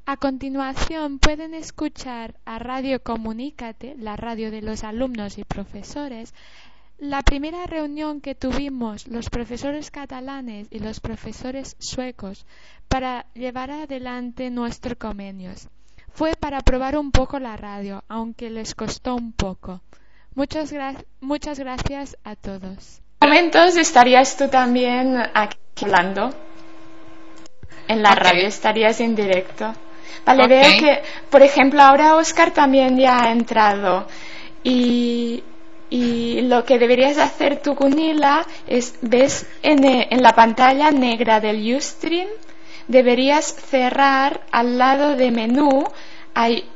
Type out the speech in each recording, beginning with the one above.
A continuación pueden escuchar a Radio Comunícate, la radio de los alumnos y profesores, la primera reunión que tuvimos los profesores catalanes y los profesores suecos para llevar adelante nuestros convenios. Fue para probar un poco la radio, aunque les costó un poco. Muchas gracias a todos. Momentos estarías tú también aquí hablando. En la radio estarías en directo. Vale, veo que, por ejemplo, ahora Óscar también ya ha entrado. Y lo que deberías hacer tú, Gunilla, es, ves en la pantalla negra del Ustream, deberías cerrar al lado de menú, hay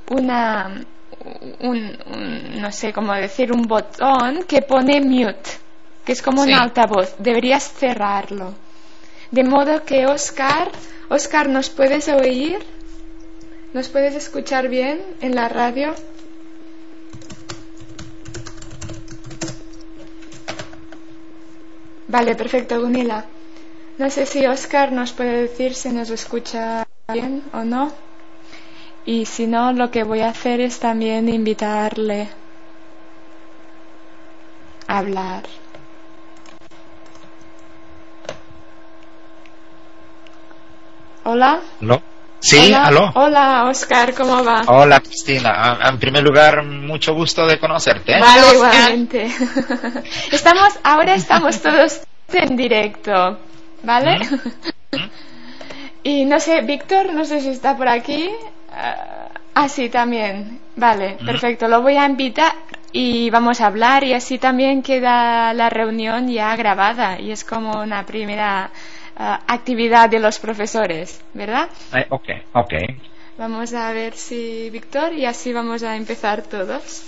no sé cómo decir, un botón que pone mute, que es como un altavoz. Deberías cerrarlo. De modo que Óscar, ¿nos puedes oír? ¿Nos puedes escuchar bien en la radio? Vale, perfecto, Gunilla. No sé si Óscar nos puede decir si nos escucha bien o no. Y si no, lo que voy a hacer es también invitarle a hablar. ¿Hola? ¿No? Sí, hola, aló. Hola, Óscar, ¿cómo va? Hola, Cristina. En primer lugar, mucho gusto de conocerte. Vale, igualmente. Ahora estamos todos en directo, ¿vale? Y no sé, Víctor, no sé si está por aquí. Sí, también. Vale, perfecto. Lo voy a invitar y vamos a hablar y así también queda la reunión ya grabada y es como una primera actividad de los profesores, ¿verdad? Ok. Vamos a ver si Víctor, y así vamos a empezar todos.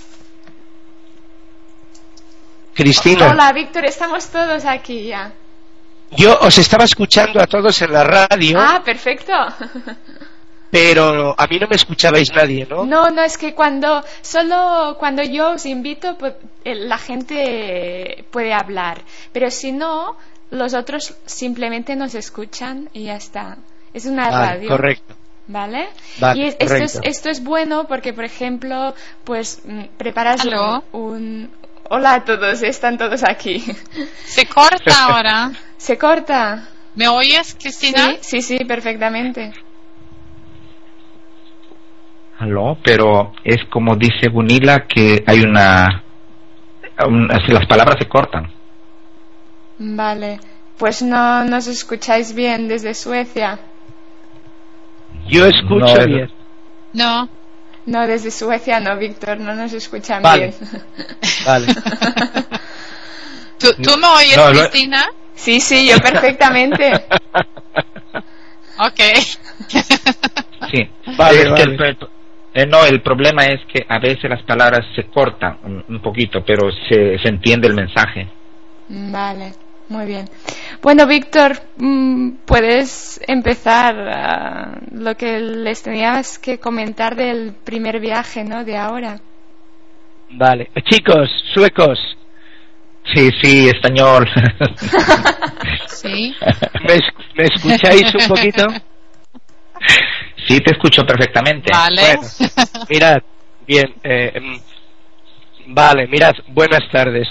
Cristina. Hola, Víctor, estamos todos aquí ya. Yo os estaba escuchando a todos en la radio. Perfecto. Pero a mí no me escuchabais nadie, ¿no? No, es que solo cuando yo os invito, pues, la gente puede hablar. Pero si no, los otros simplemente nos escuchan y ya está. Es una radio. Correcto. ¿Vale? Vale, y esto es bueno porque, por ejemplo, pues preparas un... Hola a todos, están todos aquí. Se corta ahora. ¿Se corta? ¿Me oyes, Cristina? Sí, perfectamente. Aló, pero es como dice Gunilla que hay las palabras se cortan. Vale, pues no nos escucháis bien desde Suecia. Yo escucho bien. No, desde Suecia no, Víctor, no nos escuchan bien. Vale. ¿Tú me oyes, Cristina? Sí, yo perfectamente. Ok. Sí, vale. El problema es que a veces las palabras se cortan un poquito, pero se entiende el mensaje. Vale, muy bien. Bueno, Víctor, puedes empezar lo que les tenías que comentar del primer viaje, ¿no? De ahora. Vale. Chicos, suecos. Sí, español. Sí. ¿Me escucháis un poquito? Sí, te escucho perfectamente. Vale. Bueno, mirad, bien. Buenas tardes.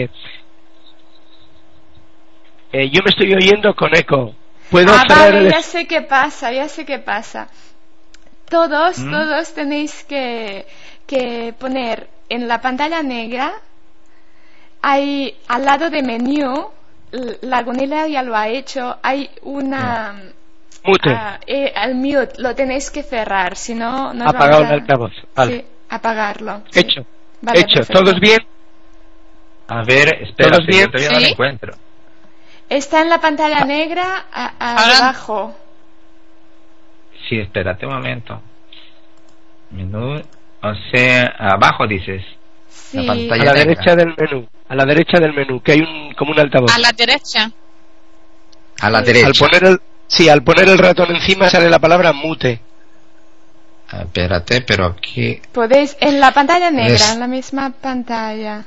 Yo me estoy oyendo con eco. ¿Puedo cerrar vale, ya sé qué pasa. Todos tenéis que poner en la pantalla negra, hay al lado de menú, la Gunilla ya lo ha hecho, hay una... Mute. El mute lo tenéis que cerrar, si no... Apagar el altavoz. Vale. Sí, apagarlo. Sí. Hecho. Vale, hecho. Perfecto. ¿Todos bien? A ver, espera, ¿Todos bien? todavía no lo encuentro. Está en la pantalla negra abajo. Sí, espérate un momento. Menú, o sea, abajo dices. Sí. La pantalla a la negra. derecha del menú. A la derecha del menú, que hay como un altavoz. A la derecha. A la derecha. Al poner el ratón encima sale la palabra mute. Espérate, pero aquí... Podéis, en la pantalla negra, en la misma pantalla,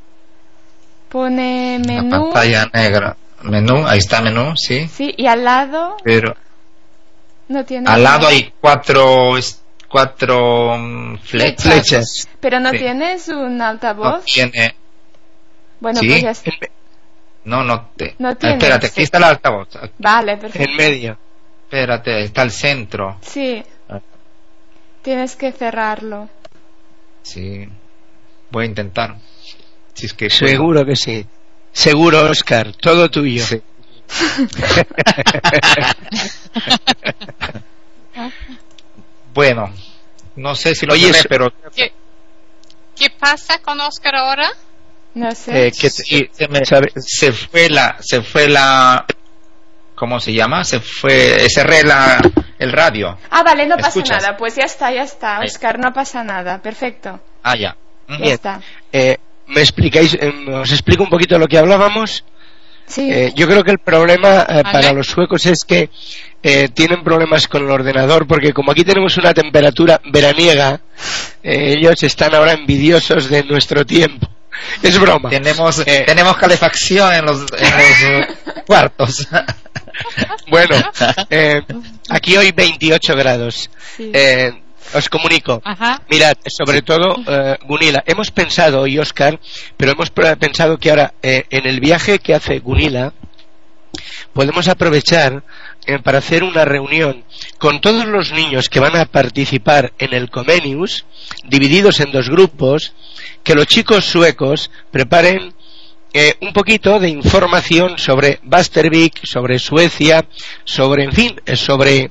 pone menú. La pantalla negra. Menú, ahí está menú, sí. Sí, y al lado... Pero... No tiene Al lado nada. hay cuatro flechas. Pero no Sí. tienes un No altavoz. tiene. Bueno, ¿Sí? pues ya está. No No tiene, espérate, aquí sí. está el altavoz. Vale, perfecto. En medio. Espérate, está al centro. Sí. Tienes que cerrarlo. Sí. Voy a intentar. Si es que puedo. Seguro que sí. Seguro, Oscar. Todo tuyo. Sí. Bueno, no sé si lo Oye, cerré, pero ¿Qué pasa con Oscar ahora? No sé. se fue la ¿cómo se llama? Cerré el radio. Ah, vale, no pasa ¿Escuchas? nada. Pues ya está, Ahí. Oscar, no pasa nada. Perfecto. Ah, ya. Ya Bien. está. ¿Me explicáis? ¿Os explico un poquito lo que hablábamos? Sí. Yo creo que el problema Vale. para los suecos es que tienen problemas con el ordenador, porque como aquí tenemos una temperatura veraniega, ellos están ahora envidiosos de nuestro tiempo. Es broma. Tenemos calefacción en los cuartos. Bueno, aquí hoy 28 grados. Sí. Os comunico. Ajá. Mirad, sobre todo, Gunilla, hemos pensado, y Oscar, pero hemos pensado que ahora, en el viaje que hace Gunilla, podemos aprovechar para hacer una reunión con todos los niños que van a participar en el Comenius, divididos en 2 grupos, que los chicos suecos preparen un poquito de información sobre Västervik, sobre Suecia, sobre, en fin, sobre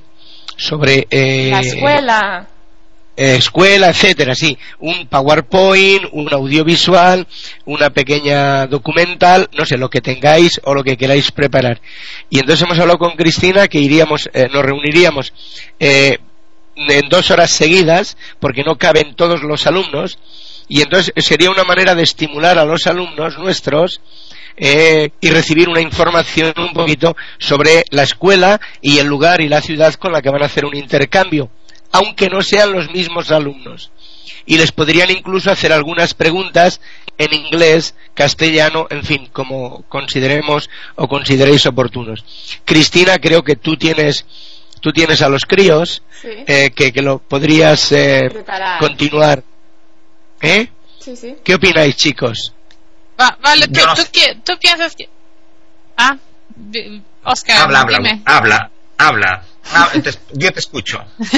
La escuela. escuela, etcétera, sí, un PowerPoint, un audiovisual, una pequeña documental, no sé, lo que tengáis o lo que queráis preparar. Y entonces hemos hablado con Cristina que nos reuniríamos en 2 horas seguidas, porque no caben todos los alumnos, y entonces sería una manera de estimular a los alumnos nuestros y recibir una información un poquito sobre la escuela y el lugar y la ciudad con la que van a hacer un intercambio, aunque no sean los mismos alumnos, y les podrían incluso hacer algunas preguntas en inglés, castellano, en fin, como consideremos o consideréis oportunos. Cristina, creo que tú tienes a los críos, Sí. que lo podrías Preparar. continuar. Sí, sí. ¿Qué opináis, chicos? Vale, Yo no sé. tú piensas que... Oscar, dime. Habla. Yo te escucho.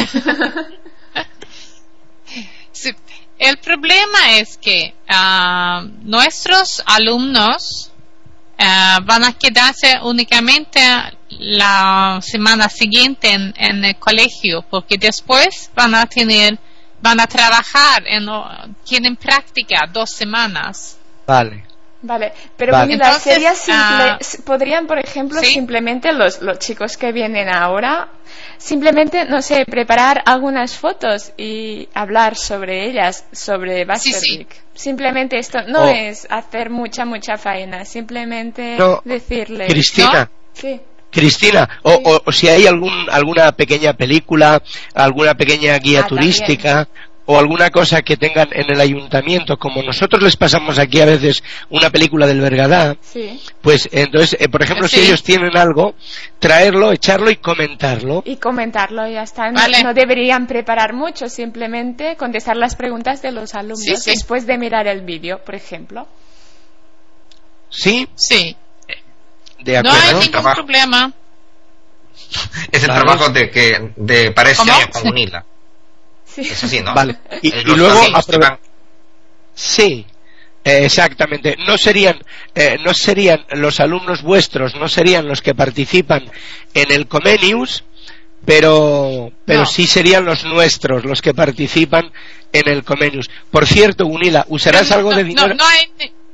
Sí, el problema es que nuestros alumnos van a quedarse únicamente la semana siguiente en el colegio, porque después van a trabajar, tienen práctica 2 semanas. Vale. Vale, pero Vale. Gunilla, Entonces, sería simple, podrían, por ejemplo, ¿sí? simplemente los chicos que vienen ahora, simplemente, no sé, preparar algunas fotos y hablar sobre ellas, sobre Västervik. Sí. Simplemente esto no Oh. es hacer mucha faena, simplemente No, decirles. Cristina. Sí. Cristina, o si hay alguna pequeña película, alguna pequeña guía turística, o alguna cosa que tengan en el ayuntamiento, como nosotros les pasamos aquí a veces una película del Bergadá, Sí. pues entonces, por ejemplo, Sí. si ellos tienen algo, traerlo, echarlo y comentarlo. Y comentarlo, ya está. No, Vale. no deberían preparar mucho, simplemente contestar las preguntas de los alumnos Sí, sí. después de mirar el vídeo, por ejemplo. ¿Sí? Sí, De no hay acuerdo. ningún Trabajo. problema. Es el Vale. trabajo para este ¿Cómo? año con Gunilla. Sí. Eso sí, ¿no? Vale. Y Los luego alumnos que van- Sí, exactamente. No serían los alumnos vuestros, no serían los que participan en el Comenius, pero No. sí serían los nuestros los que participan en el Comenius. Por cierto, Gunilla, ¿usarás algo de dinero? No hay...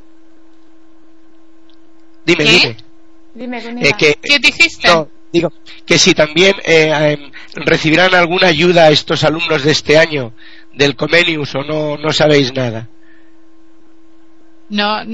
Dime, ¿Qué? dime. Dime, Gunilla. ¿Qué dijiste? No, digo que si también recibirán alguna ayuda a estos alumnos de este año del Comenius o no sabéis nada. No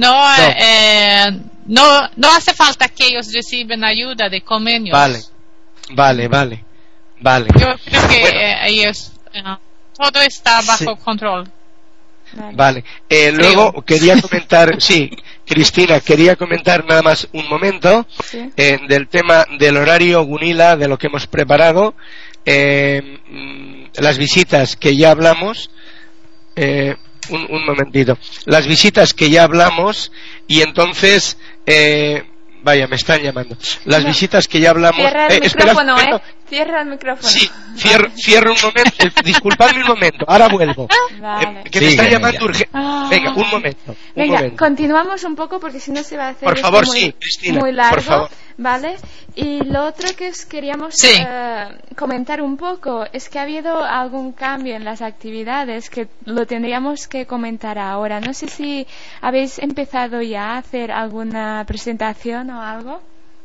hace falta que ellos reciban ayuda de convenios. Vale. Yo creo que ellos todo está bajo control. Vale. Luego quería comentar, Cristina, quería comentar nada más un momento del tema del horario Gunila, de lo que hemos preparado, las visitas que ya hablamos, un momentito, las visitas que ya hablamos, y entonces vaya, me están llamando. Las visitas que ya hablamos. Cierra el micrófono, Cierra el micrófono. Sí, cierro un momento. Disculpadme un momento, ahora vuelvo. Vale. Que me están llamando urgente. Venga, un momento. Continuamos un poco porque si no se va a hacer por favor, Cristina, muy largo. Por favor. ¿Vale? Y lo otro que os queríamos comentar un poco es que ha habido algún cambio en las actividades que lo tendríamos que comentar ahora. No sé si habéis empezado ya a hacer alguna presentación o algo.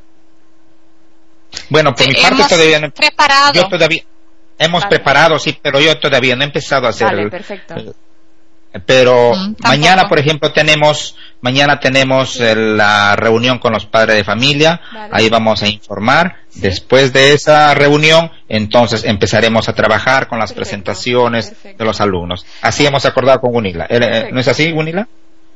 Bueno, por mi parte todavía no. Preparado. Yo todavía hemos preparado, sí, pero yo todavía no he empezado a hacer. Vale, perfecto. Pero mañana, por ejemplo, tenemos la reunión con los padres de familia. Vale. Ahí vamos a informar. ¿Sí? Después de esa reunión, entonces empezaremos a trabajar con las presentaciones de los alumnos. Así hemos acordado con Gunila. ¿No es así, Gunila?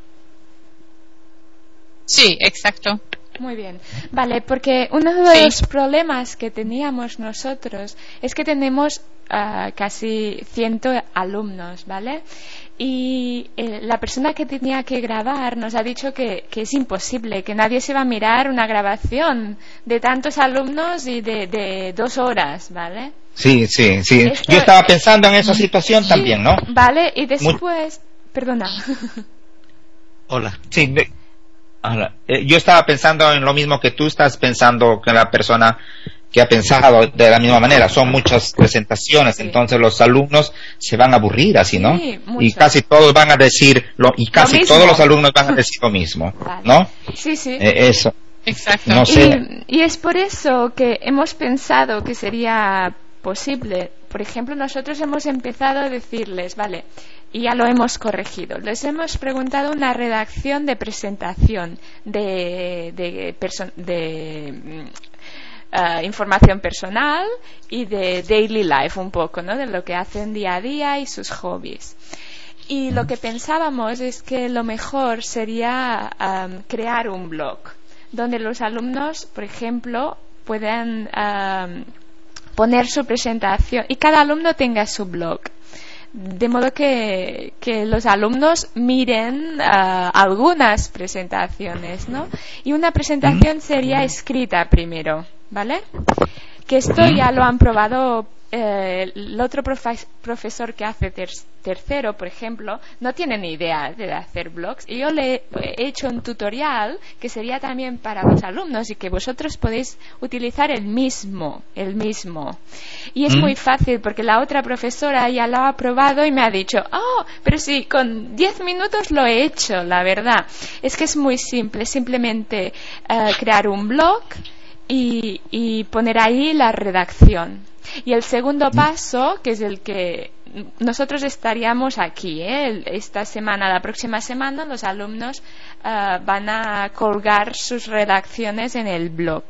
Sí, exacto. Muy bien. Vale, porque uno de los problemas que teníamos nosotros es que tenemos casi 100 alumnos, ¿vale? Y la persona que tenía que grabar nos ha dicho que es imposible, que nadie se va a mirar una grabación de tantos alumnos y de 2 horas, ¿vale? Sí. Yo estaba pensando en esa situación también, ¿no? Vale, y después... Perdona. Hola. Sí, yo estaba pensando en lo mismo que tú estás pensando, que la persona que ha pensado de la misma manera. Son muchas presentaciones, entonces los alumnos se van a aburrir así, ¿no? Y casi todos van a decir todos los alumnos van a decir lo mismo, ¿no? Sí. Eso. Exacto. No sé. Y es por eso que hemos pensado que sería posible. Por ejemplo, nosotros hemos empezado a decirles, vale, y ya lo hemos corregido. Les hemos preguntado una redacción de presentación de información personal y de daily life un poco, ¿no? De lo que hacen día a día y sus hobbies. Y lo que pensábamos es que lo mejor sería crear un blog donde los alumnos, por ejemplo, puedan poner su presentación y cada alumno tenga su blog. De modo que los alumnos miren algunas presentaciones, ¿no? Y una presentación sería escrita primero, ¿vale? Que esto ya lo han probado el otro profesor que hace tercero, por ejemplo, no tiene ni idea de hacer blogs. Y yo le he hecho un tutorial que sería también para los alumnos y que vosotros podéis utilizar el mismo. Y es muy fácil porque la otra profesora ya lo ha probado y me ha dicho, pero sí, con 10 minutos lo he hecho, la verdad. Es que es muy simple, simplemente crear un blog y poner ahí la redacción. Y el segundo paso, que es el que nosotros estaríamos aquí, esta semana, la próxima semana, los alumnos van a colgar sus redacciones en el blog.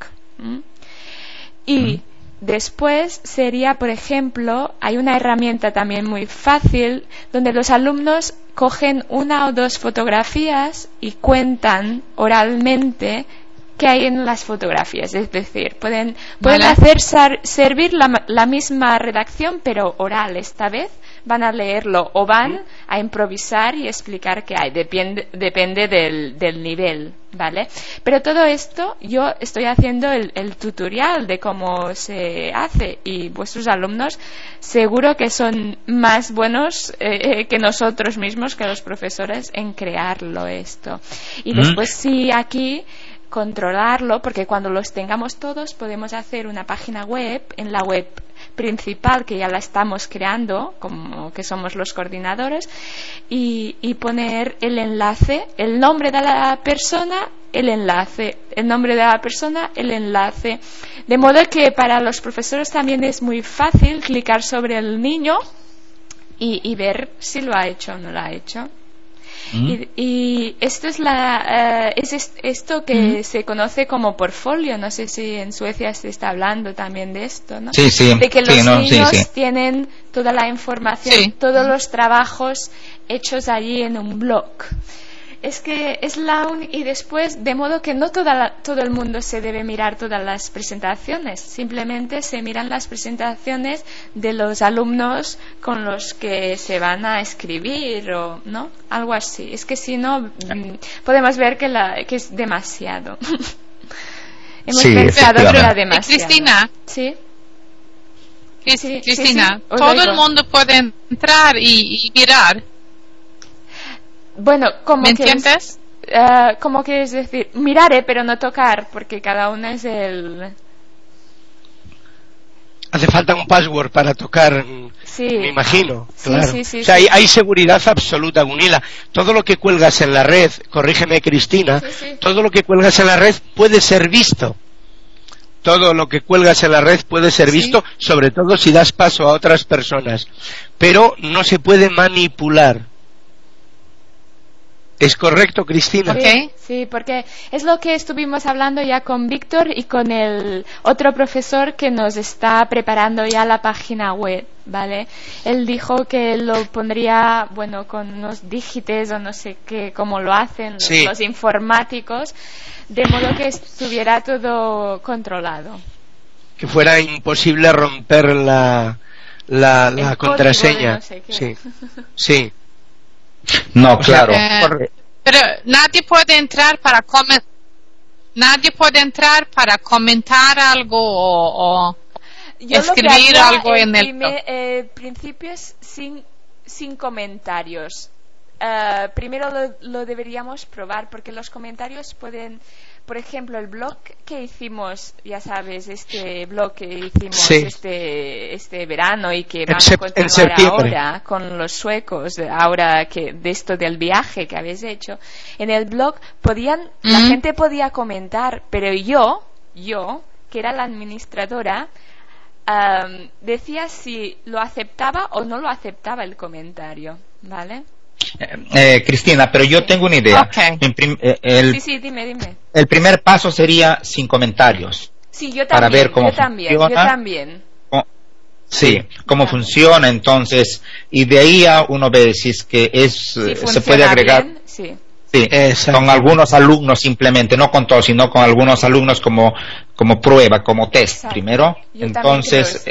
Y después sería, por ejemplo, hay una herramienta también muy fácil donde los alumnos cogen 1 o 2 fotografías y cuentan oralmente que hay en las fotografías, es decir, pueden hacer servir la misma redacción pero oral. Esta vez van a leerlo o van a improvisar y explicar qué hay, depende del nivel, ¿vale? Pero todo esto yo estoy haciendo el tutorial de cómo se hace y vuestros alumnos seguro que son más buenos que nosotros mismos, que los profesores, en crearlo esto. Y después sí aquí controlarlo, porque cuando los tengamos todos podemos hacer una página web, en la web principal que ya la estamos creando, como que somos los coordinadores, y poner el enlace, el nombre de la persona, el enlace, el nombre de la persona, el enlace, de modo que para los profesores también es muy fácil clicar sobre el niño y ver si lo ha hecho o no lo ha hecho. Y esto es esto que se conoce como portfolio. No sé si en Suecia se está hablando también de esto, ¿no? Sí. De que los niños tienen toda la información, todos los trabajos hechos allí en un blog. Es que es y después, de modo que no todo el mundo se debe mirar todas las presentaciones, simplemente se miran las presentaciones de los alumnos con los que se van a escribir o no, algo así. Es que si no, podemos ver que es demasiado. Hemos pensado que era demasiado. Cristina. Sí. Cristina, sí. todo el mundo puede entrar y mirar. Bueno, ¿me entiendes? ¿Cómo quieres decir? Miraré, pero no tocar, porque cada uno es el... Hace falta un password para tocar, sí. Me imagino. Claro. Sí, o sea, hay seguridad absoluta, Gunilla. Todo lo que cuelgas en la red, corrígeme, Cristina, todo lo que cuelgas en la red puede ser visto. Todo lo que cuelgas en la red puede ser visto, sobre todo si das paso a otras personas. Pero no se puede manipular. ¿Es correcto, Cristina? Sí, porque es lo que estuvimos hablando ya con Víctor y con el otro profesor que nos está preparando ya la página web, ¿vale? Él dijo que lo pondría, bueno, con unos dígitos o no sé qué, como lo hacen los informáticos, de modo que estuviera todo controlado. Que fuera imposible romper la contraseña. No sé qué. Sí. No, claro. Pero nadie puede entrar para comentar algo o escribir algo en el principio es sin comentarios. Primero lo deberíamos probar, porque los comentarios pueden, por ejemplo, el blog que hicimos, ya sabes, este blog que hicimos este verano y que vamos a continuar ahora con los suecos, ahora que de esto del viaje que habéis hecho, en el blog la gente podía comentar, pero yo, que era la administradora, decía si lo aceptaba o no lo aceptaba el comentario, ¿vale? Cristina, pero yo tengo una idea. Okay. Dime. El primer paso sería sin comentarios. Sí, yo también. Para ver cómo funciona. Yo también. Cómo funciona, entonces, y de ahí uno ve si es que se puede agregar. Bien, sí. Con algunos alumnos simplemente, no con todos, sino con algunos alumnos como prueba, como test. Exacto. Primero. Yo entonces,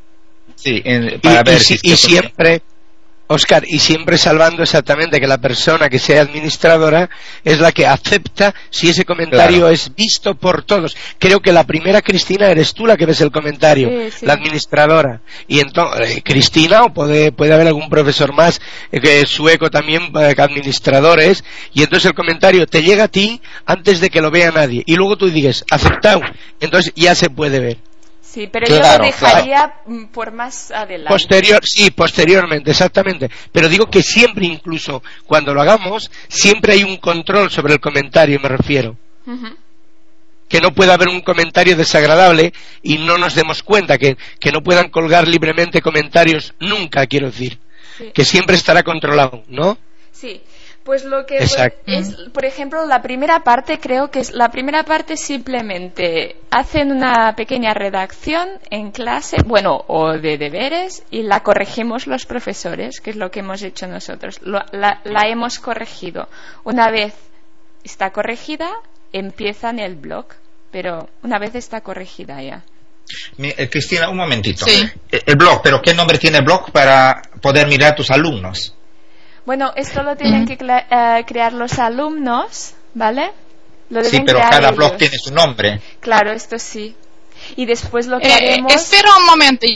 para ver si siempre. Óscar, y siempre salvando exactamente que la persona que sea administradora es la que acepta si ese comentario es visto por todos. Creo que la primera, Cristina, eres tú la que ves el comentario, la administradora. Y entonces, Cristina, o puede haber algún profesor más, sueco también, administradores, y entonces el comentario te llega a ti antes de que lo vea nadie. Y luego tú dices, aceptado, entonces ya se puede ver. Sí, pero yo lo dejaría por más adelante. Posteriormente, exactamente. Pero digo que siempre, incluso cuando lo hagamos, siempre hay un control sobre el comentario, me refiero. Uh-huh. Que no pueda haber un comentario desagradable y no nos demos cuenta, que no puedan colgar libremente comentarios nunca, quiero decir. Sí. Que siempre estará controlado, ¿no? Sí. Pues lo que es, por ejemplo, la primera parte, creo que la primera parte simplemente hacen una pequeña redacción en clase, o de deberes, y la corregimos los profesores, que es lo que hemos hecho nosotros. La hemos corregido. Una vez está corregida, empiezan el blog, pero una vez está corregida ya. Cristina, un momentito. Sí. El blog, ¿pero qué nombre tiene el blog para poder mirar a tus alumnos? Bueno, esto lo tienen que crear los alumnos, ¿vale? Sí, pero cada blog tiene su nombre. Claro, esto sí. Y después lo que haremos... Espera un momento.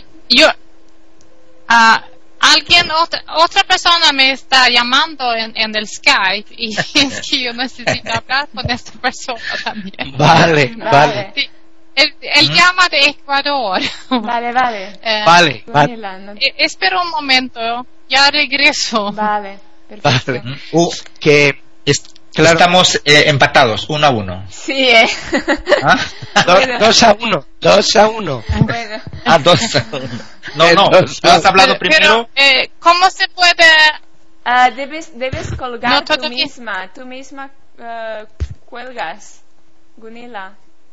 Otra persona me está llamando en el Skype y es que yo necesito hablar con esta persona también. Vale. Sí. Él llama de Ecuador. Vale. Vale. Espera un momento. Ya regreso. Vale, perfecto. Vale. Claro. Estamos empatados, 1-1. Sí, ¿Ah? 2-1. 2-1. Bueno. 2-1. No, ¿tú has hablado primero? Pero, ¿cómo se puede...? Debes colgar tú misma cuelgas, Gunilla.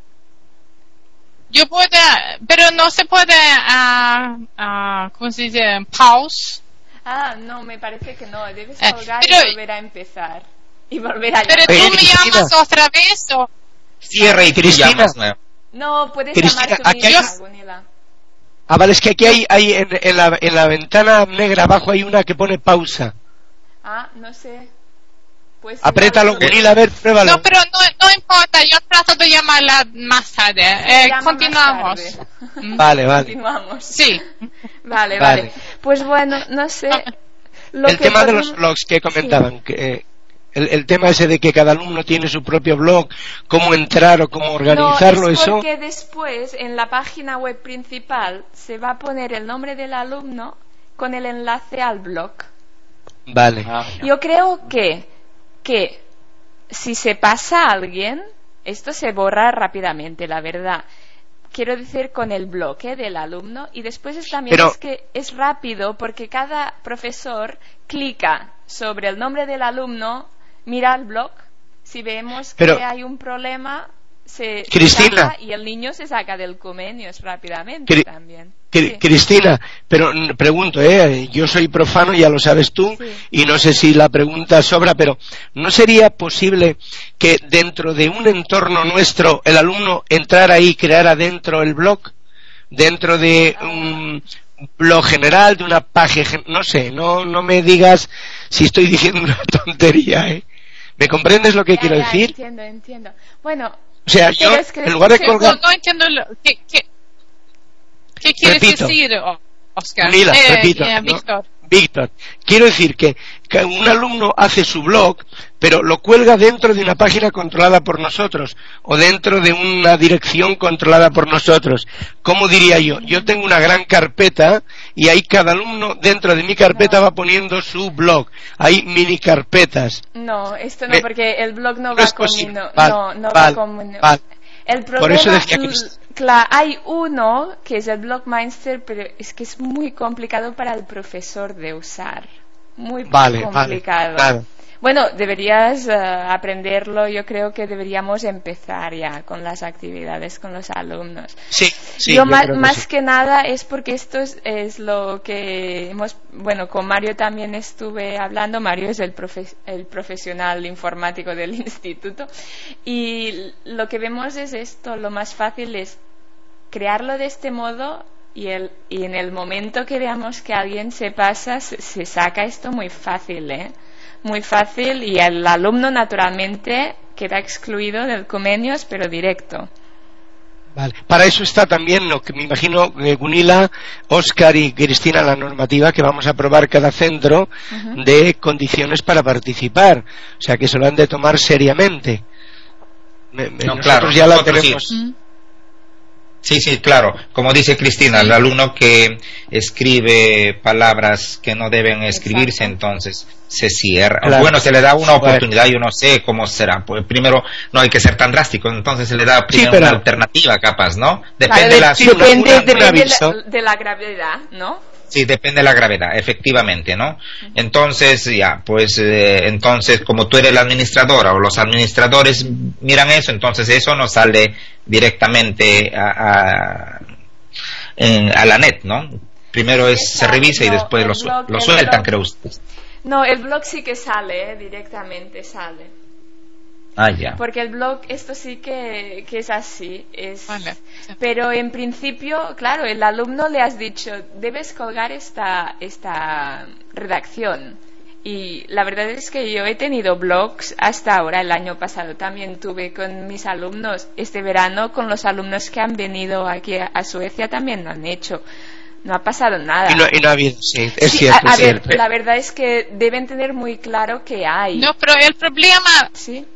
Yo puedo, pero no se puede, ¿cómo se dice? Pause. No, me parece que no. Debes colgar y volver a empezar. y volver a Pero llamar. tú me llamas otra vez o... Cierra y tú Cristina. llamas nuevo. No, puedes Cristina, llamar tú aquí misma, hay- Gunilla. Ah, vale, es que aquí hay en la ventana negra abajo hay una que pone pausa. Ah, no sé. Pues Apriétalo, igual- Gunilla, a ver, pruébalo. No, pero no importa, yo trato de llamarla más tarde. Llama Continuamos. más tarde. Vale, vale. Continuamos. Sí. Vale, Vale. vale. Pues bueno, no sé. Lo El que tema de podemos- los blogs que comentaban, que, el tema ese de que cada alumno tiene su propio blog, cómo entrar o cómo organizarlo, no, es eso. porque después en la página web principal se va a poner el nombre del alumno con el enlace al blog. Vale. Yo creo que si se pasa a alguien, esto se borra rápidamente, la verdad. Quiero decir con el blog del alumno, y después también Pero- es que es rápido porque cada profesor clica sobre el nombre del alumno, mira el blog, si vemos que Pero- hay un problema, se Cristina. saca y el niño se saca del convenios rápidamente también. Sí. Cristina, pero pregunto, yo soy profano, ya lo sabes tú, Sí. y no sé si la pregunta sobra, pero ¿no sería posible que dentro de un entorno nuestro el alumno entrara ahí y creara dentro el blog? Dentro de un blog general, de una página, no sé, no me digas si estoy diciendo una tontería, ¿eh? ¿Me comprendes lo que Ya, quiero ya, decir? Entiendo. Bueno, O sea, yo, pero es que- en lugar de sí, colgar... No entiendo ¿qué quieres Repito. decir, Oscar? Mira, repito, ¿no? Víctor. Víctor, quiero decir que un alumno hace su blog, pero lo cuelga dentro de una página controlada por nosotros o dentro de una dirección controlada por nosotros. ¿Cómo diría yo? Yo tengo una gran carpeta y ahí cada alumno dentro de mi carpeta va poniendo su blog. Hay mini carpetas. No, esto no, Me- porque el blog no no va es con posible. no, Vale, no vale, va con vale. el problema, Por eso decía que- hay uno que es el blog Mindster, pero es que es muy complicado para el profesor de usar, muy Vale, complicado. claro. Bueno, deberías aprenderlo. Yo creo que deberíamos empezar ya con las actividades con los alumnos. Sí, Yo yo más, creo que más sí. que nada es porque esto es lo que hemos, bueno, con Mario también estuve hablando. Mario es el profesional informático del instituto, y lo que vemos es esto, lo más fácil es crearlo de este modo, y en el momento que veamos que alguien se pasa, se saca esto muy fácil, muy fácil, y el alumno naturalmente queda excluido del convenios, pero directo. Vale. Para eso está también lo que me imagino Gunilla, Óscar y Cristina, la normativa que vamos a aprobar cada centro de condiciones para participar. O sea que se lo han de tomar seriamente. No, Nosotros claro, ya la nosotros sí. tenemos. Sí, claro. Como dice Cristina, el alumno que escribe palabras que no deben escribirse, Exacto. entonces se cierra. Claro. Bueno, se le da una Bueno. oportunidad, yo no sé cómo será. Pues primero, no hay que ser tan drástico, entonces se le da primero pero- una alternativa, capaz, ¿no? Depende Claro, de la sí, depende, un depende aviso. de la gravedad, ¿no? Sí, depende de la gravedad, efectivamente, ¿no? Entonces, ya, pues, entonces, como tú eres la administradora o los administradores miran eso, entonces eso no sale directamente a la net, ¿no? Primero se revisa y No, después el lo blog- sueltan, el blog- creo usted. No, el blog sí que sale, directamente sale. Ah, ya. Porque el blog, esto sí que es así. Vale, sí. Pero en principio, claro, el alumno le has dicho, debes colgar esta redacción. Y la verdad es que yo he tenido blogs hasta ahora. El año pasado también tuve con mis alumnos. Este verano con los alumnos que han venido aquí a Suecia también lo han hecho. No ha pasado nada. Y no ha habido, sí, es Sí, cierto. a es ver, cierto. la verdad es que deben tener muy claro que hay. No, pero el problema, ¿Sí?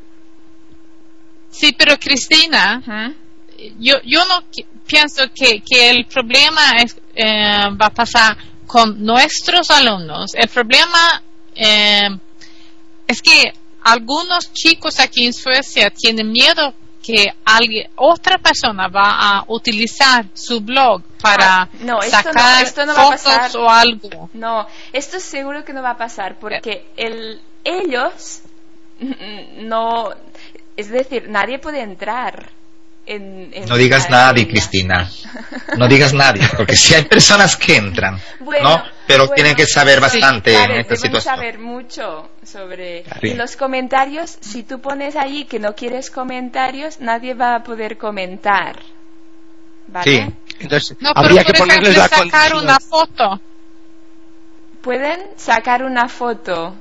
sí, pero Cristina, Ujú. yo no pienso que el problema va a pasar con nuestros alumnos. El problema es que algunos chicos aquí en Suecia tienen miedo que otra persona va a utilizar su blog para no, sacar esto no va a pasar. fotos o algo. No, esto seguro que no va a pasar porque ellos no, es decir, nadie puede entrar. No digas nadie, Cristina. No digas nadie, porque si hay personas que entran, ¿no? Pero tienen que saber bastante en esta situación. Saber mucho sobre... En los comentarios, si tú pones ahí que no quieres comentarios, nadie va a poder comentar. ¿Vale? Sí, entonces No, habría pero que por ponerles ejemplo, la sacar condición. una foto. Pueden sacar una foto.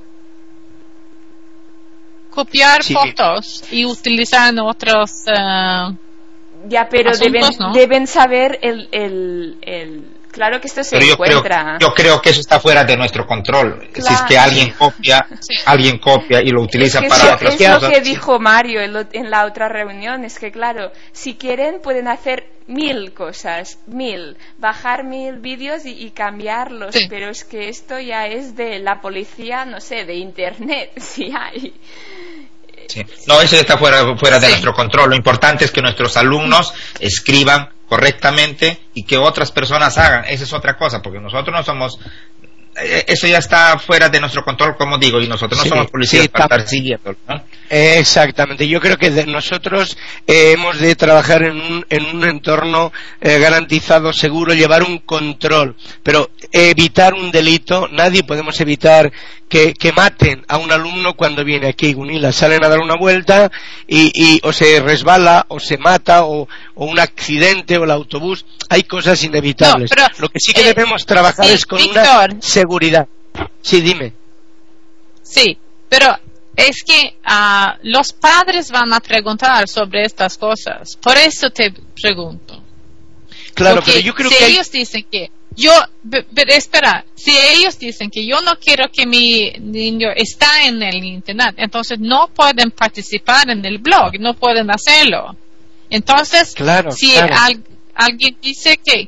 Copiar Sí. fotos y utilizar en otros... Ya, pero asuntos, ¿no? deben saber claro que esto se Pero encuentra. yo creo que eso está fuera de nuestro control. Claro. Si es que alguien copia y lo utiliza Es que para eso otras es cosas. lo que dijo Mario en la otra reunión, es que claro, si quieren pueden hacer 1000 cosas, 1000, bajar 1000 vídeos y cambiarlos, Sí. pero es que esto ya es de la policía, no sé, de internet, si hay. Sí. No, eso está fuera de Sí. nuestro control. Lo importante es que nuestros alumnos escriban correctamente y que otras personas hagan. Esa es otra cosa, porque nosotros no somos... Eso ya está fuera de nuestro control, como digo, y nosotros no Sí, somos policías sí, para estar siguiendo, ¿no? Exactamente, yo creo que nosotros hemos de trabajar en un entorno garantizado, seguro, llevar un control, pero evitar un delito. Nadie podemos evitar que maten a un alumno cuando viene aquí, Gunilla. Salen a dar una vuelta y o se resbala o se mata o un accidente o el autobús. Hay cosas inevitables. No, pero, lo que sí que debemos trabajar sí, es con Víctor. una seguridad. Sí, dime. Sí, pero es que los padres van a preguntar sobre estas cosas. Por eso te pregunto. Claro, Porque pero yo creo si que ellos dicen que pero espera, si ellos dicen que yo no quiero que mi niño está en el internet, entonces no pueden participar en el blog, no pueden hacerlo. Entonces, Claro, si claro. alguien dice que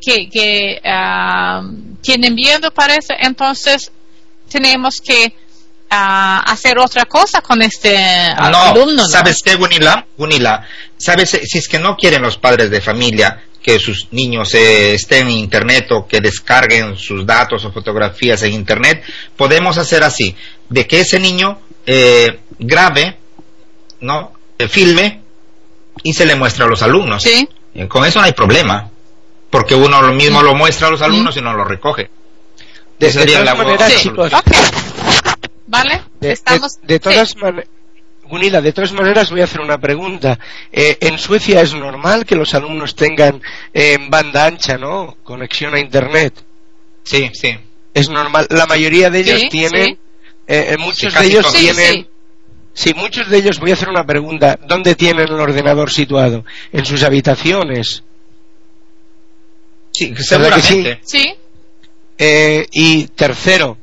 tienen miedo para eso, entonces tenemos que hacer otra cosa con este alumno, ¿no? ¿Sabes qué, Gunilla? ¿Sabes? Si es que no quieren los padres de familia que sus niños estén en internet o que descarguen sus datos o fotografías en internet, podemos hacer así, de que ese niño grabe, ¿no? Filme y se le muestra a los alumnos. Sí. Con eso no hay problema, porque uno lo mismo lo muestra a los alumnos y no lo recoge. de Sería todas la maneras, buena chicos, Ok. ¿Vale? Estamos... de todas sí. maneras, Gunilla, de todas maneras voy a hacer una pregunta. En Suecia es normal que los alumnos tengan banda ancha, ¿no? Conexión a internet. Sí, sí. Es normal. La mayoría de ellos Sí, tienen, muchos Sí, de casi ellos todos. tienen. Sí. Sí, muchos de ellos, voy a hacer una pregunta. ¿Dónde tienen el ordenador situado? ¿En sus habitaciones? Sí, ¿Verdad que seguramente. Sí. Y tercero,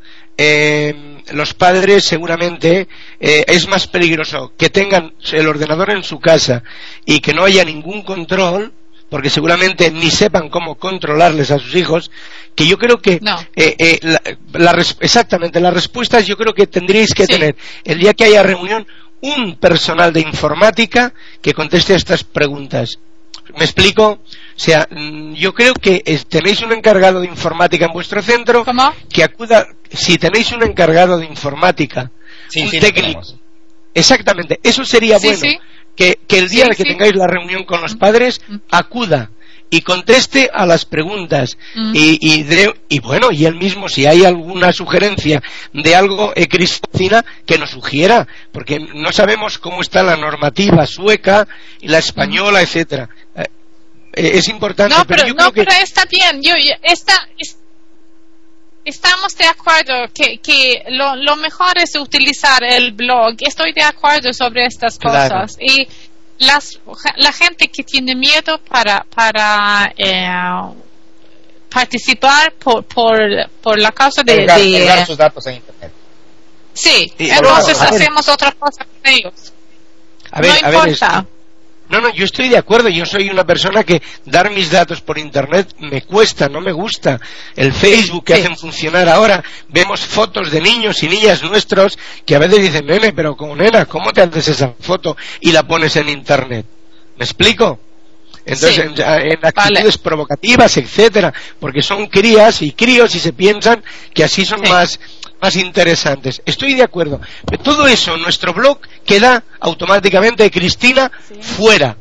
los padres seguramente es más peligroso que tengan el ordenador en su casa y que no haya ningún control, porque seguramente ni sepan cómo controlarles a sus hijos, que yo creo que No. exactamente las respuestas yo creo que tendríais que Sí. tener el día que haya reunión un personal de informática que conteste a estas preguntas. ¿Me explico? O sea, yo creo que tenéis un encargado de informática en vuestro centro ¿Cómo? que acuda, si tenéis un encargado de informática, Sí, un sí, lo técnico, tenemos. exactamente, eso sería Sí, bueno, sí. que el día Sí, que sí. tengáis la reunión con los padres, acuda y conteste a las preguntas y bueno, y él mismo, si hay alguna sugerencia de algo, Cristina, que nos sugiera, porque no sabemos cómo está la normativa sueca y la española, etcétera. Es importante, No, pero pero, yo no, creo que pero está bien. Estamos de acuerdo que lo mejor es utilizar el blog. Estoy de acuerdo sobre estas Claro. cosas. Y la gente que tiene miedo para participar por la causa de Cargar sus datos en internet. sí, Y, entonces a ver. hacemos otra cosa con ellos. a ver, no importa. No, yo estoy de acuerdo. Yo soy una persona que dar mis datos por internet me cuesta, no me gusta. El Facebook que Sí. hacen funcionar ahora, vemos fotos de niños y niñas nuestros que a veces dicen, nene, pero como nena, ¿cómo te haces esa foto y la pones en internet? ¿Me explico? Entonces, Sí. en actitudes provocativas, etcétera, porque son crías y críos y se piensan que así son Sí. más interesantes. Estoy de acuerdo. Pero todo eso, nuestro blog queda automáticamente, Cristina, fuera.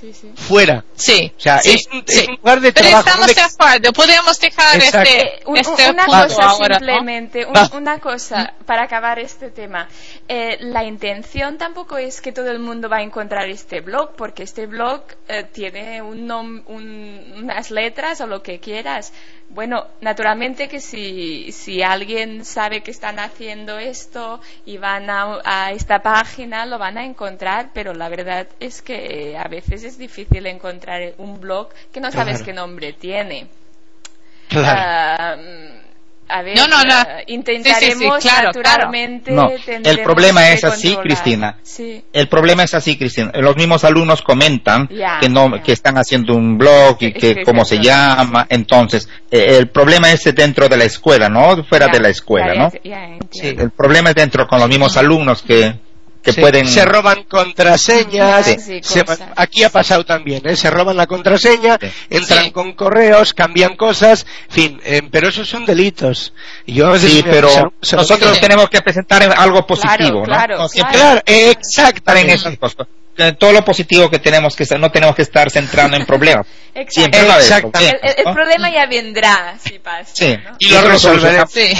fuera. Sí. O sea, es un lugar de pero trabajo. estamos de acuerdo, podemos dejar este una punto cosa ahora, simplemente, ¿no? una cosa para acabar este tema. La intención tampoco es que todo el mundo va a encontrar este blog, porque este blog tiene unas letras o lo que quieras. Bueno, naturalmente que si alguien sabe que están haciendo esto y van a esta página, lo van a encontrar, pero la verdad es que a veces es difícil encontrar un blog que no sabes qué nombre tiene. Claro. A ver, No. intentaremos naturalmente. No, el problema es así, controlar. Cristina. Sí. El problema es así, Cristina. Los mismos alumnos comentan que están haciendo un blog y que cómo se llama. Entonces, el problema es dentro de la escuela, no fuera de la escuela, ¿no? Sí. El problema es dentro con los mismos alumnos que pueden... Se roban contraseñas. Aquí ha pasado también, se roban la contraseña, entran con correos, cambian cosas, en fin, pero esos son delitos. Y yo a veces pero nosotros tenemos que presentar algo positivo, claro, ¿no? Claro, exactamente. En esas cosas. Todo lo positivo que tenemos que no tenemos que estar centrando en problemas. Siempre el problema ya vendrá si pasa. Sí. ¿no? Y lo resolveremos. Sí.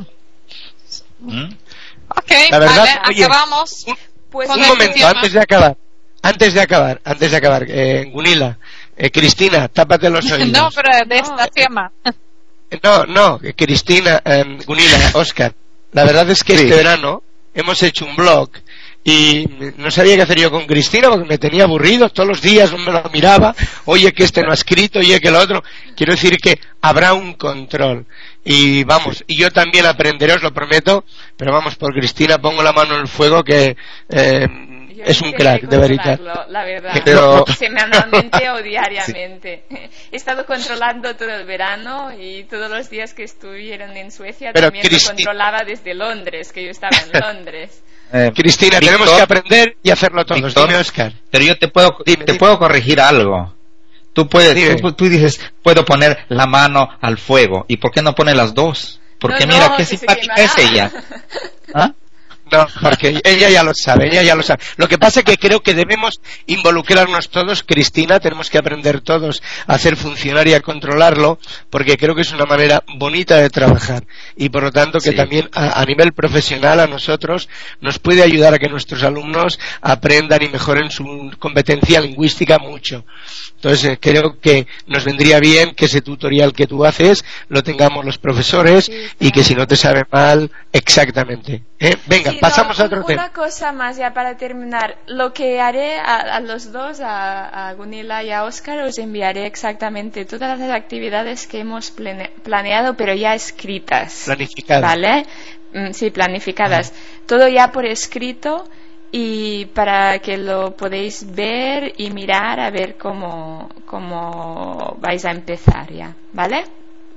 Ok, la verdad, acabamos. Un momento, antes de acabar, Gunilla, Cristina, tápate los oídos. No, pero de este tema. No, Cristina, Gunilla, Óscar, la verdad es que este verano hemos hecho un blog y no sabía qué hacer yo con Cristina porque me tenía aburrido, todos los días me lo miraba, oye que este no ha escrito, oye que lo otro. Quiero decir que habrá un control y vamos, y yo también aprenderé, os lo prometo, pero vamos, por Cristina pongo la mano en el fuego que es un crack, de verdad. La verdad, pero... semanalmente o diariamente. He estado controlando todo el verano y todos los días que estuvieron en Suecia pero también lo controlaba desde Londres, que yo estaba en Londres. Cristina, Víctor, tenemos que aprender y hacerlo todos. Víctor, dime, Óscar. Pero yo te puedo corregir algo. Tú dices, puedo poner la mano al fuego. ¿Y por qué no pones las dos? Porque mira qué simpática es ella. ¿Ah? No, porque ella ya lo sabe. Lo que pasa es que creo que debemos involucrarnos todos, Cristina, tenemos que aprender todos a hacer funcionar y a controlarlo, porque creo que es una manera bonita de trabajar y por lo tanto que también a nivel profesional a nosotros nos puede ayudar a que nuestros alumnos aprendan y mejoren su competencia lingüística mucho. Entonces creo que nos vendría bien que ese tutorial que tú haces lo tengamos los profesores y que si no te sabe mal, exactamente. Venga, pasamos a otro tema. Una cosa más ya para terminar. Lo que haré a los dos, a Gunilla y a Óscar, os enviaré exactamente todas las actividades que hemos planeado, pero ya escritas. Planificadas. ¿Vale? Sí, planificadas. Todo ya por escrito y para que lo podéis ver y mirar a ver cómo vais a empezar ya. ¿Vale?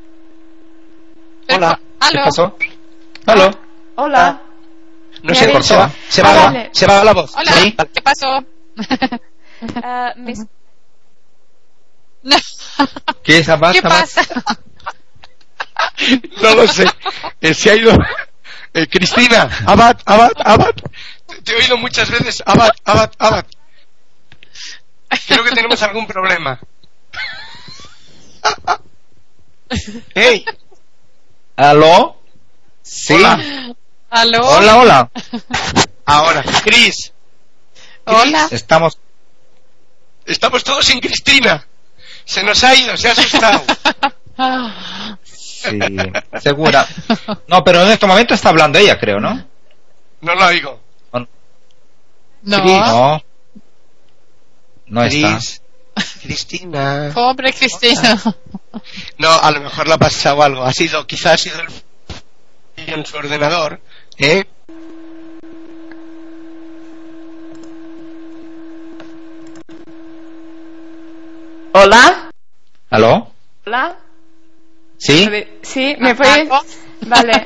Hola. ¿Aló? ¿Qué pasó? ¿Aló? Hola. No se cortó. Se va la voz. Hola, ¿Sí? ¿qué pasó? ¿Qué es Abad? ¿Qué pasa? No lo sé. Se ha ido. Cristina, Abad. Te he oído muchas veces. Abad. Creo que tenemos algún problema. ¡Hey! ¿Aló? Sí. Hola. ¿Aló? Hola. Ahora, Cris. Hola. Estamos todos sin Cristina. Se nos ha ido, se ha asustado. Sí, segura. No, pero en este momento está hablando ella, creo, ¿no? No lo oigo. No. No está. Cristina. Pobre Cristina. No, a lo mejor le ha pasado algo. Quizás ha sido en su ordenador, Hola. ¿Aló? Hola. ¿Sí? Sí, ¿me puedes? Vale.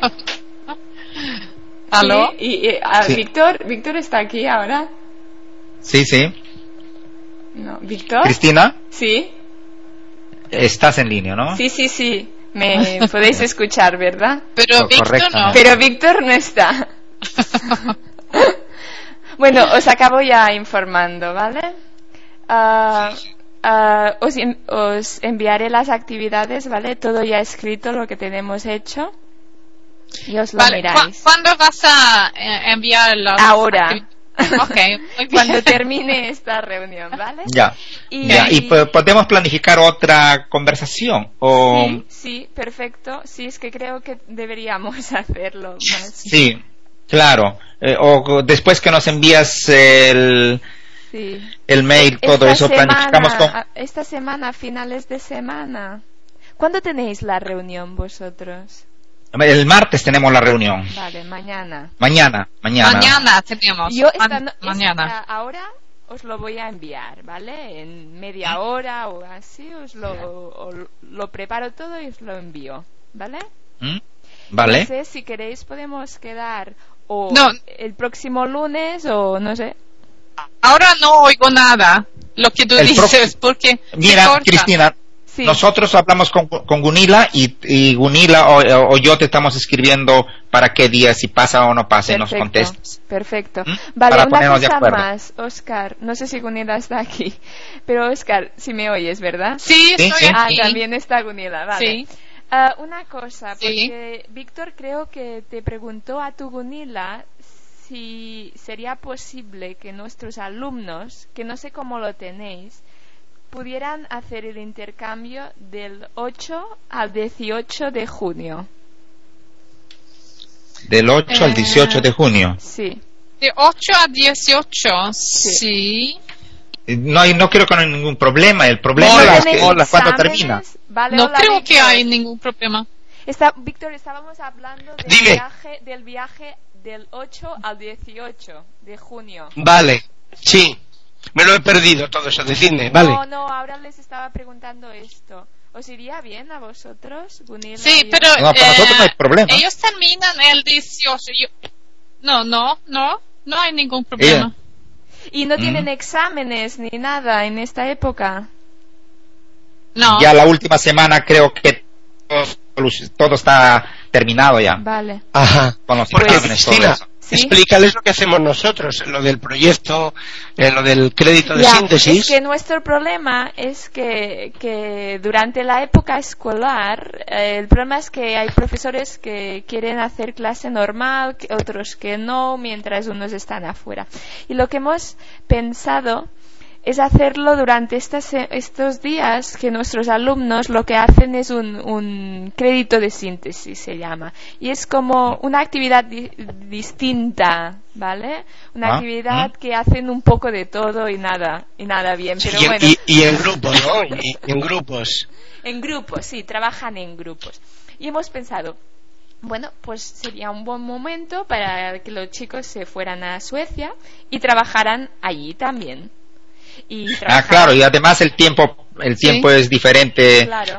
¿Aló? Sí, Sí. Víctor está aquí ahora. Sí. No, ¿Víctor? ¿Cristina? Sí. Estás en línea, ¿no? Sí. Me podéis escuchar, ¿verdad? Pero Víctor no. Pero Víctor no está. Bueno, os acabo ya informando, ¿vale? Os enviaré las actividades, ¿vale? Todo ya escrito, lo que tenemos hecho. Y os lo miráis. ¿Cuándo vas a enviar las Ahora. Okay, muy bien. Cuando termine esta reunión, ¿vale? Ya. Y podemos planificar otra conversación. Sí, perfecto. Sí, es que creo que deberíamos hacerlo más. Sí, claro. O después que nos envías el mail, todo eso planificamos esta semana, finales de semana. ¿Cuándo tenéis la reunión vosotros? El martes tenemos la reunión. Vale, mañana. Mañana tenemos. Mañana. Ahora os lo voy a enviar, ¿vale? En media hora o así os lo preparo todo y os lo envío, ¿vale? Vale. No sé, si queréis podemos quedar el próximo lunes o no sé. Ahora no oigo nada lo que tú dices porque mira, Cristina, sí. Nosotros hablamos con Gunilla y Gunilla o yo te estamos escribiendo para qué día, si pasa o no pasa, y nos contestas. Perfecto. Vale, para una cosa más, Oscar. No sé si Gunilla está aquí, pero Oscar, si me oyes, ¿verdad? Sí, estoy aquí. También está Gunilla, vale. Sí. Una cosa, porque Víctor creo que te preguntó a tu Gunilla si sería posible que nuestros alumnos, que no sé cómo lo tenéis, pudieran hacer el intercambio del 8 al 18 de junio. Del 8 al 18 de junio. Sí. De 8 a 18, sí. No creo que no hay ningún problema. El problema es cuando termina. Vale, no creo Víctor. Que hay ningún problema. Víctor, estábamos hablando del viaje del 8 al 18 de junio. Vale, sí. Me lo he perdido todo eso, decidme, vale. No, ahora les estaba preguntando esto. ¿Os iría bien a vosotros, Gunilla? Sí, pero para nosotros no hay problema. Ellos terminan el 18. No hay ningún problema. ¿Y no tienen exámenes ni nada en esta época? No. Ya la última semana creo que todo está terminado ya. Vale. Ajá. Con los exámenes, todo eso. ¿Sí? Explícales lo que hacemos nosotros, lo del proyecto, lo del crédito de síntesis. Es que nuestro problema es que durante la época escolar, el problema es que hay profesores que quieren hacer clase normal, otros que no, mientras unos están afuera. Y lo que hemos pensado es hacerlo durante estos días, que nuestros alumnos lo que hacen es un crédito de síntesis, se llama. Y es como una actividad distinta, ¿vale? Una actividad que hacen un poco de todo y nada bien. Pero bueno. Y en grupos, ¿no? Y en grupos. En grupos, sí, trabajan en grupos. Y hemos pensado, bueno, pues sería un buen momento para que los chicos se fueran a Suecia y trabajaran allí también. Claro, y además el tiempo es diferente. Claro.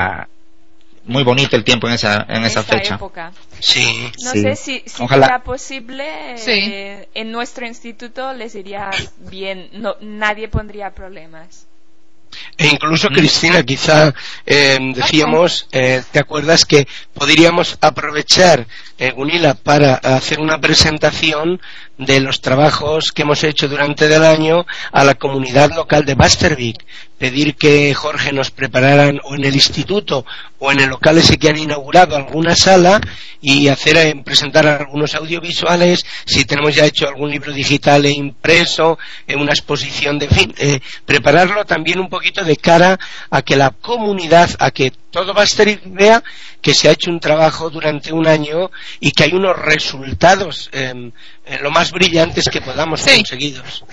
Muy bonito el tiempo en esa fecha. Época. Sí. No sé si fuera posible. En nuestro instituto les iría bien. Nadie pondría problemas. E incluso, Cristina, quizá decíamos, ¿te acuerdas que podríamos aprovechar, Gunilla, para hacer una presentación de los trabajos que hemos hecho durante el año a la comunidad local de Västervik? Pedir que Jorge nos prepararan o en el instituto o en el local ese que han inaugurado alguna sala y presentar algunos audiovisuales, si tenemos ya hecho algún libro digital e impreso, una exposición, prepararlo también un poquito de cara a que la comunidad, a que todo Västervik vea que se ha hecho un trabajo durante un año y que hay unos resultados lo más brillantes que podamos conseguidos.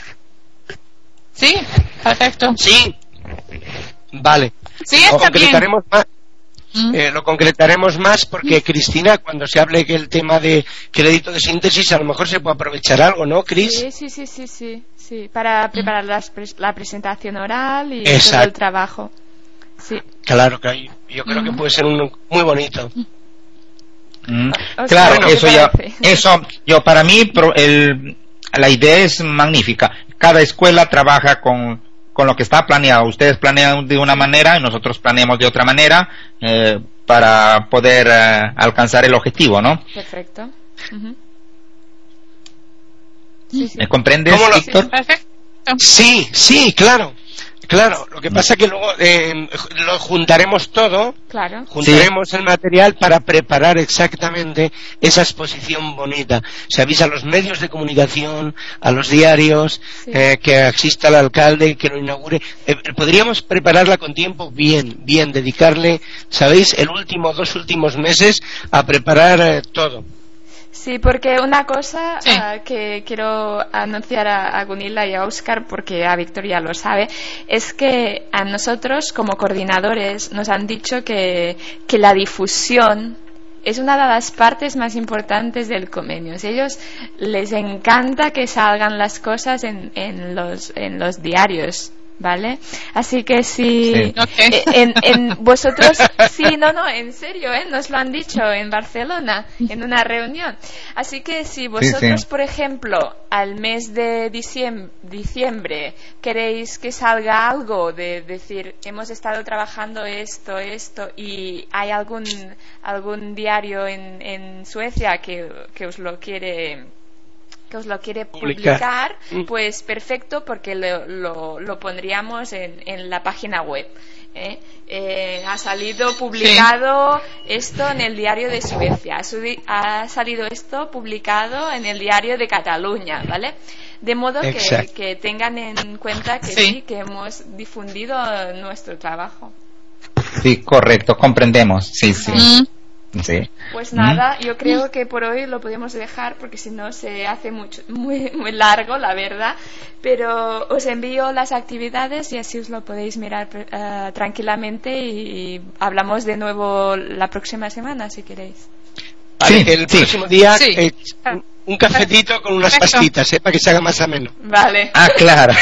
Sí, perfecto. Sí, vale. Sí, está bien. Lo concretaremos más porque, Cristina, cuando se hable que el tema de crédito de síntesis, a lo mejor se puede aprovechar algo, ¿no, Cris? Sí, para preparar la presentación oral y todo el trabajo. Sí. Claro, que yo creo que puede ser muy bonito. Claro, para mí la idea es magnífica. Cada escuela trabaja con lo que está planeado. Ustedes planean de una manera y nosotros planeamos de otra manera para poder alcanzar el objetivo, ¿no? Perfecto. ¿Me comprendes, Víctor? Perfecto. Sí, claro. Claro, lo que pasa es que luego lo juntaremos todo, Claro. juntaremos el material para preparar exactamente esa exposición bonita. Se avisa a los medios de comunicación, a los diarios, que asista el alcalde, que lo inaugure. Podríamos prepararla con tiempo bien, dedicarle, ¿sabéis?, dos últimos meses a preparar todo. Sí, porque una cosa que quiero anunciar a Gunilla y a Óscar, porque a Victoria lo sabe, es que a nosotros como coordinadores nos han dicho que la difusión es una de las partes más importantes del convenio. A ellos les encanta que salgan las cosas en los diarios. ¿Vale? Así que si en vosotros, sí, no, en serio, nos lo han dicho en Barcelona, en una reunión. Así que si vosotros, por ejemplo, al mes de diciembre queréis que salga algo de decir, hemos estado trabajando esto, y hay algún diario en Suecia que os lo quiere publicar, pues perfecto, porque lo pondríamos en la página web. Ha salido publicado esto en el diario de Suecia, ha salido esto publicado en el diario de Cataluña, ¿vale? De modo que tengan en cuenta que sí, que hemos difundido nuestro trabajo. Sí, correcto, comprendemos, sí. Sí. Pues nada, yo creo que por hoy lo podemos dejar, porque si no se hace muy largo, la verdad. Pero os envío las actividades y así os lo podéis mirar tranquilamente, y hablamos de nuevo la próxima semana, si queréis. Vale, el próximo día un cafetito con unas pastitas, para que se haga más ameno. Vale. Ah, claro.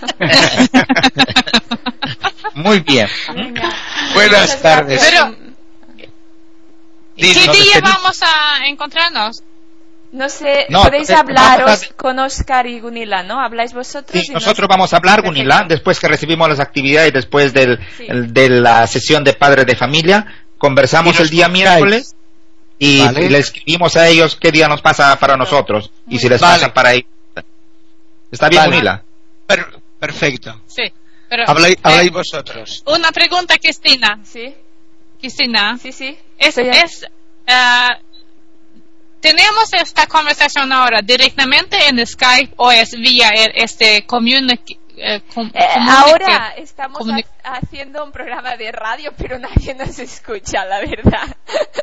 Muy bien. Venga. Buenas tardes. Pero, ¿qué día vamos a encontrarnos? No sé, podéis hablaros con Óscar y Gunilla, ¿no? ¿Habláis vosotros? Sí, nosotros vamos a hablar, Gunilla, después que recibimos las actividades, después de la sesión de padres de familia, conversamos el día miércoles y le escribimos a ellos qué día nos pasa para nosotros y si les pasa para ellos. ¿Está bien, Gunilla? Perfecto. Sí, pero habláis vosotros. Una pregunta, Cristina. Sí. Cristina. Sí. ¿Tenemos esta conversación ahora directamente en Skype o es vía ahora estamos haciendo un programa de radio, pero nadie nos escucha, la verdad.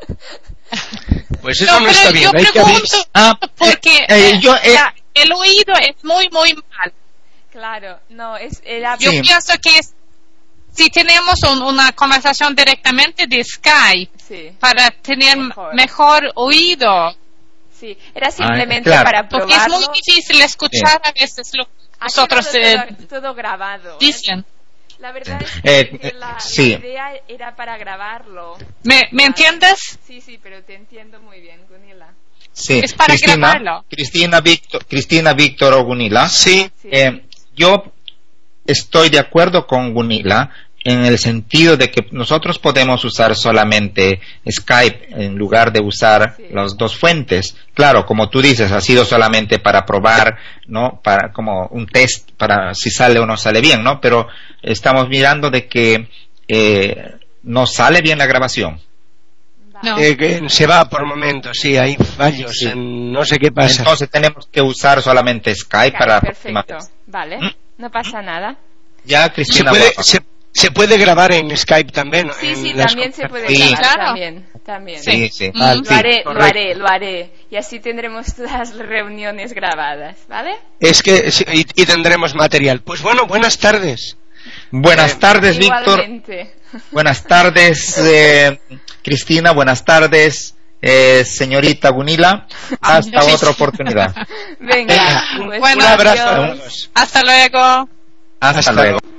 Pues eso no está bien. Yo pregunto porque el oído es muy mal. Claro, yo pienso que si tenemos una conversación directamente de Skype para tener mejor oído. Sí, era simplemente para probarlo. Porque es muy difícil escuchar a veces lo que nosotros todo grabado. Dicen. La verdad es que la idea era para grabarlo. ¿Me entiendes? Sí, pero te entiendo muy bien, Gunilla. Sí. Es para grabarlo. Cristina, Víctor o Gunilla. Sí. Yo estoy de acuerdo con Gunilla en el sentido de que nosotros podemos usar solamente Skype en lugar de usar las dos fuentes. Claro, como tú dices, ha sido solamente para probar, ¿no? Para como un test para si sale o no sale bien, ¿no? Pero estamos mirando de que no sale bien la grabación. No. Se va por momentos, sí, hay fallos, no sé qué pasa. Entonces tenemos que usar solamente Skype para... Perfecto, vale, no pasa nada. Ya, Cristina. Se puede grabar en Skype también. Sí, también se puede grabar, también. Sí. Lo haré. Y así tendremos todas las reuniones grabadas, ¿vale? Es que, y tendremos material. Pues bueno, buenas tardes. Buenas tardes, Víctor. Buenas tardes, Cristina. Buenas tardes, señorita Gunilla. Hasta otra oportunidad. Venga, un abrazo a todos. Hasta luego. Hasta luego.